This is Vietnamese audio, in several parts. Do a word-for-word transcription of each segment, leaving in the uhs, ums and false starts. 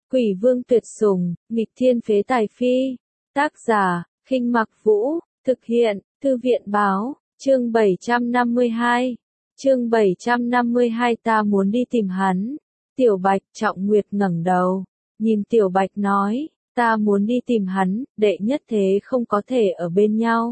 Quỷ vương tuyệt sủng, nghịch thiên phế tài phi. Tác giả, Khinh Mặc Vũ, thực hiện, Thư viện báo, chương bảy trăm năm mươi hai. Chương bảy trăm năm mươi hai ta muốn đi tìm hắn. Tiểu Bạch, Trọng Nguyệt ngẩng đầu, nhìn Tiểu Bạch nói, ta muốn đi tìm hắn, đệ nhất thế không có thể ở bên nhau.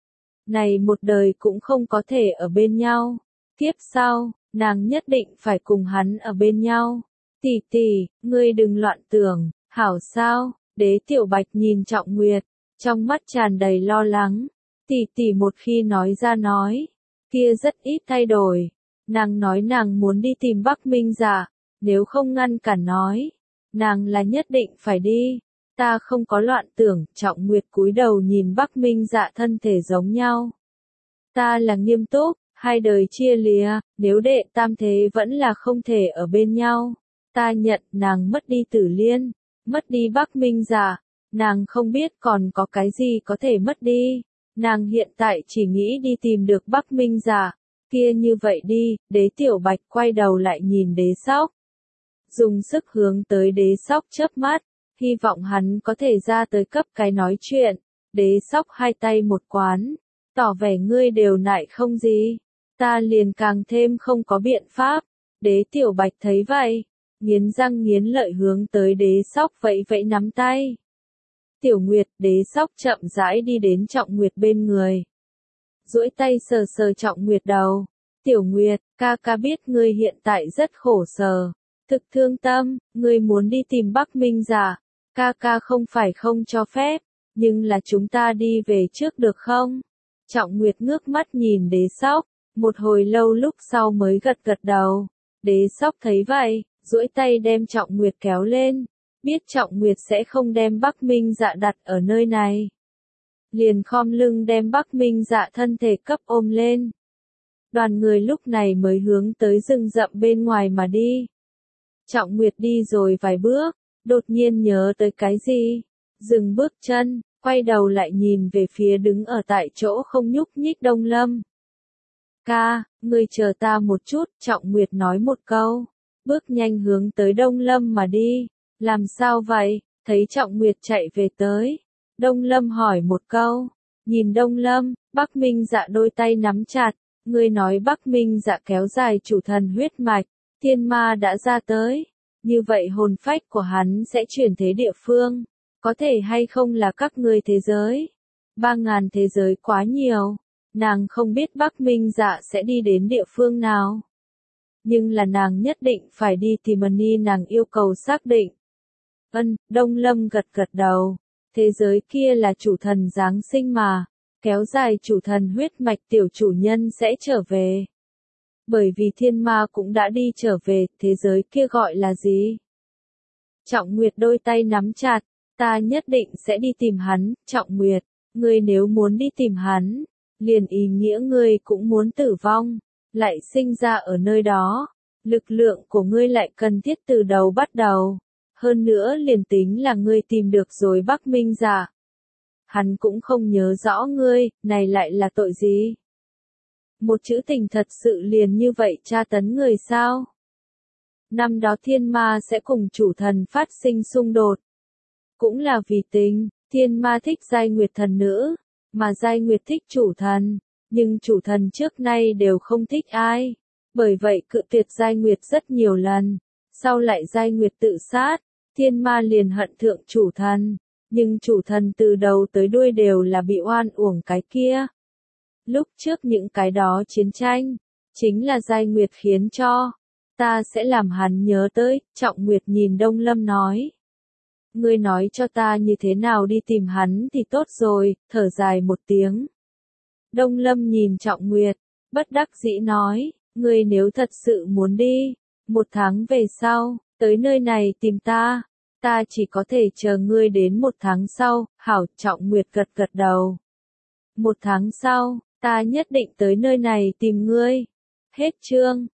Này một đời cũng không có thể ở bên nhau. Tiếp sau, nàng nhất định phải cùng hắn ở bên nhau. Tỷ tỷ, ngươi đừng loạn tưởng, hảo sao? Đế Tiểu Bạch nhìn Trọng Nguyệt, trong mắt tràn đầy lo lắng. Tỷ tỷ một khi nói ra nói, kia rất ít thay đổi. Nàng nói nàng muốn đi tìm Bắc Minh Dạ, nếu không ngăn cản nói, nàng là nhất định phải đi. Ta không có loạn tưởng, Trọng Nguyệt cúi đầu nhìn Bắc Minh Dạ thân thể giống nhau. Ta là nghiêm túc, hai đời chia lìa, nếu đệ tam thế vẫn là không thể ở bên nhau. Ta nhận nàng mất đi Tử Liên, mất đi Bắc Minh Dạ, nàng không biết còn có cái gì có thể mất đi. Nàng hiện tại chỉ nghĩ đi tìm được Bắc Minh Dạ. Kia như vậy đi, Đế Tiểu Bạch quay đầu lại nhìn Đế Sóc. Dùng sức hướng tới Đế Sóc chớp mắt, hy vọng hắn có thể ra tới cấp cái nói chuyện. Đế Sóc hai tay một quán, tỏ vẻ ngươi đều nại không gì. Ta liền càng thêm không có biện pháp. Đế Tiểu Bạch thấy vậy, nghiến răng nghiến lợi hướng tới Đế Sóc vẫy vẫy nắm tay. Tiểu Nguyệt, Đế Sóc chậm rãi đi đến Trọng Nguyệt bên người. Duỗi tay sờ sờ Trọng Nguyệt đầu. Tiểu Nguyệt, ca ca biết ngươi hiện tại rất khổ sở, thực thương tâm, ngươi muốn đi tìm Bắc Minh Dạ, ca ca không phải không cho phép, nhưng là chúng ta đi về trước được không? Trọng Nguyệt ngước mắt nhìn Đế Sóc, một hồi lâu lúc sau mới gật gật đầu. Đế Sóc thấy vậy, duỗi tay đem Trọng Nguyệt kéo lên, biết Trọng Nguyệt sẽ không đem Bắc Minh Dạ đặt ở nơi này. Liền khom lưng đem Bắc Minh Dạ thân thể cấp ôm lên. Đoàn người lúc này mới hướng tới rừng rậm bên ngoài mà đi. Trọng Nguyệt đi rồi vài bước, đột nhiên nhớ tới cái gì, dừng bước chân, quay đầu lại nhìn về phía đứng ở tại chỗ không nhúc nhích Đông Lâm. Ca, ngươi chờ ta một chút, Trọng Nguyệt nói một câu, bước nhanh hướng tới Đông Lâm mà đi. Làm sao vậy? Thấy Trọng Nguyệt chạy về tới, Đông Lâm hỏi một câu. Nhìn Đông Lâm, Bắc Minh Dạ đôi tay nắm chặt, ngươi nói Bắc Minh Dạ kéo dài chủ thần huyết mạch, thiên ma đã ra tới, như vậy hồn phách của hắn sẽ chuyển thế địa phương, có thể hay không là các ngươi thế giới? Ba ngàn thế giới quá nhiều, nàng không biết Bắc Minh Dạ sẽ đi đến địa phương nào. Nhưng là nàng nhất định phải đi tìm Ni, nàng yêu cầu xác định. Ân, Đông Lâm gật gật đầu, thế giới kia là chủ thần giáng sinh mà, kéo dài chủ thần huyết mạch tiểu chủ nhân sẽ trở về. Bởi vì thiên ma cũng đã đi trở về, thế giới kia gọi là gì? Trọng Nguyệt đôi tay nắm chặt, ta nhất định sẽ đi tìm hắn. Trọng Nguyệt, ngươi nếu muốn đi tìm hắn, liền ý nghĩa ngươi cũng muốn tử vong, lại sinh ra ở nơi đó, lực lượng của ngươi lại cần thiết từ đầu bắt đầu. Hơn nữa liền tính là ngươi tìm được rồi Bắc Minh Dạ, hắn cũng không nhớ rõ ngươi, này lại là tội gì? Một chữ tình thật sự liền như vậy tra tấn người sao? Năm đó thiên ma sẽ cùng chủ thần phát sinh xung đột. Cũng là vì tình, thiên ma thích Giai Nguyệt thần nữ, mà Giai Nguyệt thích chủ thần, nhưng chủ thần trước nay đều không thích ai. Bởi vậy cự tuyệt Giai Nguyệt rất nhiều lần, sau lại Giai Nguyệt tự sát, thiên ma liền hận thượng chủ thần, nhưng chủ thần từ đầu tới đuôi đều là bị oan uổng cái kia. Lúc trước những cái đó chiến tranh, chính là Giai Nguyệt khiến cho, ta sẽ làm hắn nhớ tới. Trọng Nguyệt nhìn Đông Lâm nói. Ngươi nói cho ta như thế nào đi tìm hắn thì tốt rồi, thở dài một tiếng. Đông Lâm nhìn Trọng Nguyệt, bất đắc dĩ nói, ngươi nếu thật sự muốn đi, một tháng về sau, tới nơi này tìm ta, ta chỉ có thể chờ ngươi đến một tháng sau. Hảo, Trọng Nguyệt gật gật đầu. Một tháng sau, ta nhất định tới nơi này tìm ngươi. Hết chương.